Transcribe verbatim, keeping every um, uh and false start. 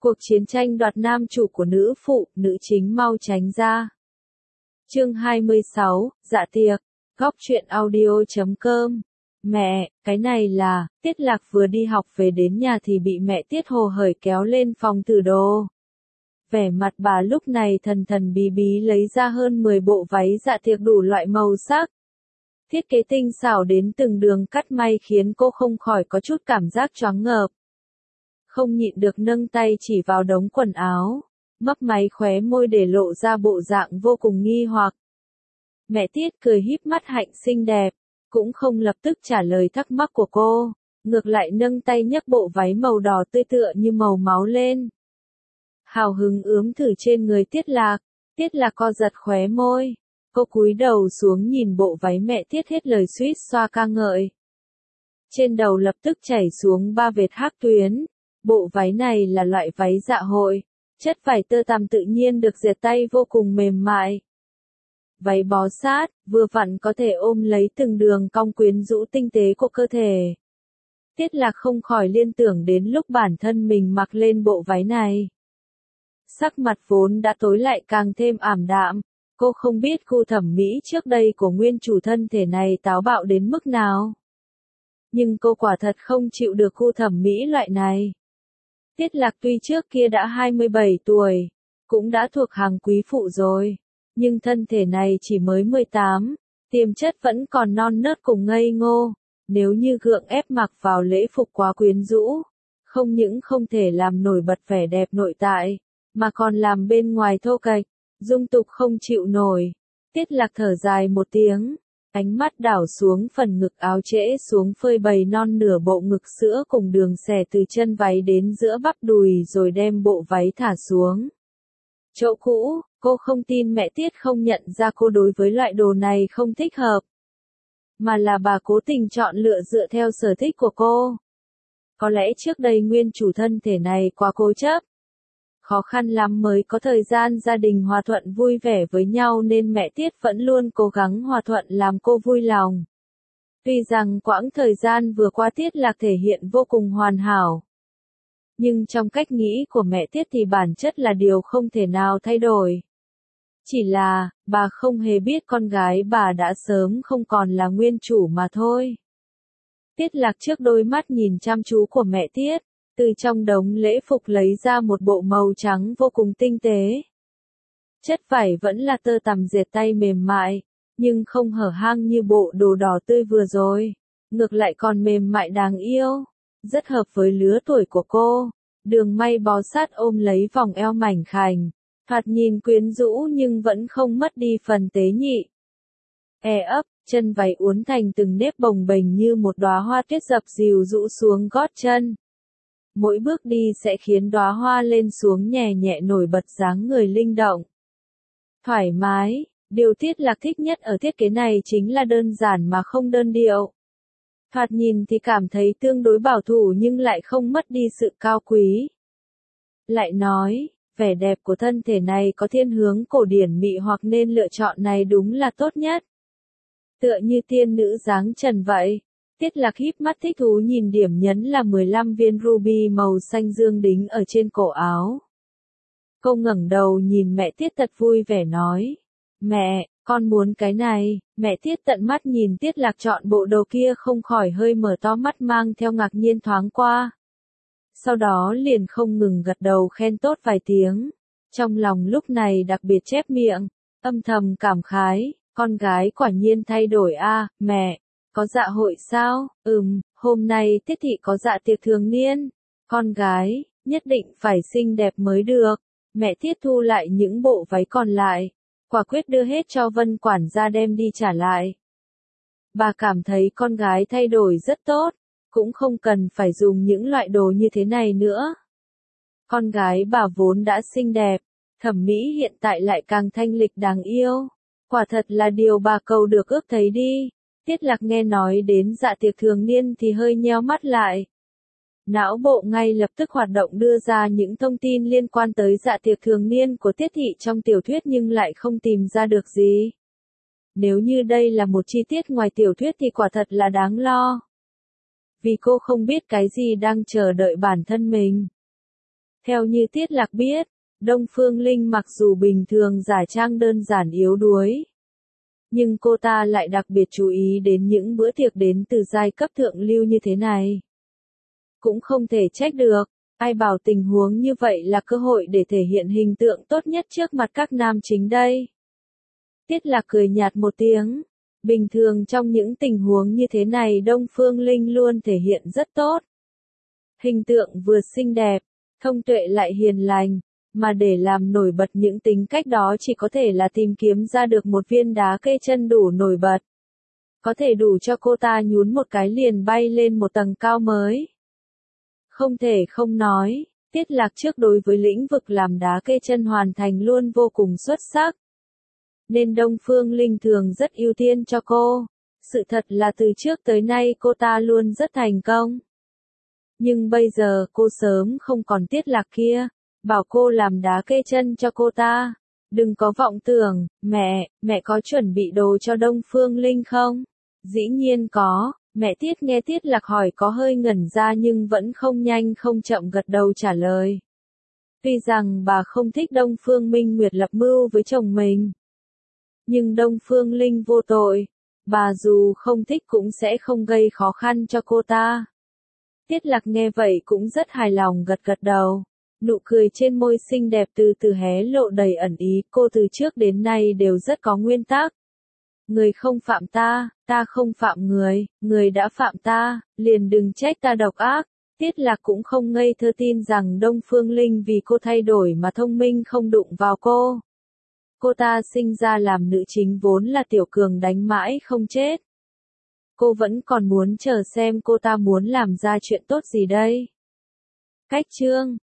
Cuộc chiến tranh đoạt nam chủ của nữ phụ, nữ chính mau tránh ra. Chương hai mươi sáu, dạ tiệc, góc truyện audio chấm com. Mẹ, cái này là, Tiết Lạc vừa đi học về đến nhà thì bị mẹ Tiết Hồ hởi kéo lên phòng thử đồ. Vẻ mặt bà lúc này thần thần bí bí lấy ra hơn mười bộ váy dạ tiệc đủ loại màu sắc. Thiết kế tinh xảo đến từng đường cắt may khiến cô không khỏi có chút cảm giác choáng ngợp. Không nhịn được nâng tay chỉ vào đống quần áo, mấp máy khóe môi để lộ ra bộ dạng vô cùng nghi hoặc. Mẹ Tiết cười híp mắt hạnh xinh đẹp, cũng không lập tức trả lời thắc mắc của cô, ngược lại nâng tay nhấc bộ váy màu đỏ tươi tựa như màu máu lên. Hào hứng ướm thử trên người Tiết Lạc, Tiết Lạc co giật khóe môi, cô cúi đầu xuống nhìn bộ váy mẹ Tiết hết lời suýt xoa ca ngợi. Trên đầu lập tức chảy xuống ba vệt hắc tuyến. Bộ váy này là loại váy dạ hội, chất vải tơ tằm tự nhiên được dệt tay vô cùng mềm mại. Váy bó sát, vừa vặn có thể ôm lấy từng đường cong quyến rũ tinh tế của cơ thể. Tiết Lạc không khỏi liên tưởng đến lúc bản thân mình mặc lên bộ váy này. Sắc mặt vốn đã tối lại càng thêm ảm đạm, cô không biết gu thẩm mỹ trước đây của nguyên chủ thân thể này táo bạo đến mức nào. Nhưng cô quả thật không chịu được gu thẩm mỹ loại này. Tiết Lạc tuy trước kia đã hai mươi bảy tuổi, cũng đã thuộc hàng quý phụ rồi, nhưng thân thể này chỉ mới mười tám, tiềm chất vẫn còn non nớt cùng ngây ngô, nếu như gượng ép mặc vào lễ phục quá quyến rũ, không những không thể làm nổi bật vẻ đẹp nội tại, mà còn làm bên ngoài thô kệch, dung tục không chịu nổi. Tiết Lạc thở dài một tiếng, ánh mắt đảo xuống phần ngực áo trễ xuống phơi bày non nửa bộ ngực sữa cùng đường xẻ từ chân váy đến giữa bắp đùi rồi đem bộ váy thả xuống. Chỗ cũ, cô không tin mẹ Tiết không nhận ra cô đối với loại đồ này không thích hợp. Mà là bà cố tình chọn lựa dựa theo sở thích của cô. Có lẽ trước đây nguyên chủ thân thể này quá cố chấp. Khó khăn lắm mới có thời gian gia đình hòa thuận vui vẻ với nhau nên mẹ Tiết vẫn luôn cố gắng hòa thuận làm cô vui lòng. Tuy rằng quãng thời gian vừa qua Tiết Lạc thể hiện vô cùng hoàn hảo. Nhưng trong cách nghĩ của mẹ Tiết thì bản chất là điều không thể nào thay đổi. Chỉ là, bà không hề biết con gái bà đã sớm không còn là nguyên chủ mà thôi. Tiết Lạc trước đôi mắt nhìn chăm chú của mẹ Tiết. Từ trong đống lễ phục lấy ra một bộ màu trắng vô cùng tinh tế. Chất vải vẫn là tơ tằm dệt tay mềm mại, nhưng không hở hang như bộ đồ đỏ tươi vừa rồi. Ngược lại còn mềm mại đáng yêu, rất hợp với lứa tuổi của cô. Đường may bó sát ôm lấy vòng eo mảnh khảnh, thoạt nhìn quyến rũ nhưng vẫn không mất đi phần tế nhị. E ấp, chân váy uốn thành từng nếp bồng bềnh như một đóa hoa tuyết dập dìu rũ xuống gót chân. Mỗi bước đi sẽ khiến đóa hoa lên xuống nhẹ nhẹ nổi bật dáng người linh động. Thoải mái, điều Tiết Lạc thích nhất ở thiết kế này chính là đơn giản mà không đơn điệu. Thoạt nhìn thì cảm thấy tương đối bảo thủ nhưng lại không mất đi sự cao quý. Lại nói, vẻ đẹp của thân thể này có thiên hướng cổ điển mị hoặc nên lựa chọn này đúng là tốt nhất. Tựa như tiên nữ dáng trần vậy. Tiết Lạc híp mắt thích thú nhìn điểm nhấn là mười lăm viên ruby màu xanh dương đính ở trên cổ áo. Cô ngẩng đầu nhìn mẹ Tiết thật vui vẻ nói. Mẹ, con muốn cái này. Mẹ Tiết tận mắt nhìn Tiết Lạc chọn bộ đồ kia không khỏi hơi mở to mắt mang theo ngạc nhiên thoáng qua. Sau đó liền không ngừng gật đầu khen tốt vài tiếng. Trong lòng lúc này đặc biệt chép miệng, âm thầm cảm khái, con gái quả nhiên thay đổi a, mẹ. Có dạ hội sao? Ừm, hôm nay Tiết thị có dạ tiệc thường niên. Con gái, nhất định phải xinh đẹp mới được. Mẹ Tiết thu lại những bộ váy còn lại. Quả quyết đưa hết cho Vân quản gia đem đi trả lại. Bà cảm thấy con gái thay đổi rất tốt. Cũng không cần phải dùng những loại đồ như thế này nữa. Con gái bà vốn đã xinh đẹp. Thẩm mỹ hiện tại lại càng thanh lịch đáng yêu. Quả thật là điều bà cầu được ước thấy đi. Tiết Lạc nghe nói đến dạ tiệc thường niên thì hơi nheo mắt lại. Não bộ ngay lập tức hoạt động đưa ra những thông tin liên quan tới dạ tiệc thường niên của Tiết thị trong tiểu thuyết nhưng lại không tìm ra được gì. Nếu như đây là một chi tiết ngoài tiểu thuyết thì quả thật là đáng lo. Vì cô không biết cái gì đang chờ đợi bản thân mình. Theo như Tiết Lạc biết, Đông Phương Linh mặc dù bình thường giả trang đơn giản yếu đuối, nhưng cô ta lại đặc biệt chú ý đến những bữa tiệc đến từ giai cấp thượng lưu như thế này. Cũng không thể trách được, ai bảo tình huống như vậy là cơ hội để thể hiện hình tượng tốt nhất trước mặt các nam chính đây. Tiết Lạc cười nhạt một tiếng, bình thường trong những tình huống như thế này Đông Phương Linh luôn thể hiện rất tốt. Hình tượng vừa xinh đẹp, thông tuệ lại hiền lành, mà để làm nổi bật những tính cách đó chỉ có thể là tìm kiếm ra được một viên đá cây chân đủ nổi bật. Có thể đủ cho cô ta nhún một cái liền bay lên một tầng cao mới. Không thể không nói, Tiết Lạc trước đối với lĩnh vực làm đá cây chân hoàn thành luôn vô cùng xuất sắc. Nên Đông Phương Linh thường rất ưu tiên cho cô. Sự thật là từ trước tới nay cô ta luôn rất thành công. Nhưng bây giờ cô sớm không còn Tiết Lạc kia, bảo cô làm đá kê chân cho cô ta. Đừng có vọng tưởng, mẹ, mẹ có chuẩn bị đồ cho Đông Phương Linh không? Dĩ nhiên có, mẹ Tiết nghe Tiết Lạc hỏi có hơi ngẩn ra nhưng vẫn không nhanh không chậm gật đầu trả lời. Tuy rằng bà không thích Đông Phương Minh Nguyệt lập mưu với chồng mình, nhưng Đông Phương Linh vô tội, bà dù không thích cũng sẽ không gây khó khăn cho cô ta. Tiết Lạc nghe vậy cũng rất hài lòng gật gật đầu. Nụ cười trên môi xinh đẹp từ từ hé lộ đầy ẩn ý, cô từ trước đến nay đều rất có nguyên tắc. Người không phạm ta, ta không phạm người, người đã phạm ta, liền đừng trách ta độc ác. Tiết Lạc cũng không ngây thơ tin rằng Đông Phương Linh vì cô thay đổi mà thông minh không đụng vào cô. Cô ta sinh ra làm nữ chính vốn là tiểu cường đánh mãi không chết. Cô vẫn còn muốn chờ xem cô ta muốn làm ra chuyện tốt gì đây. Cách chương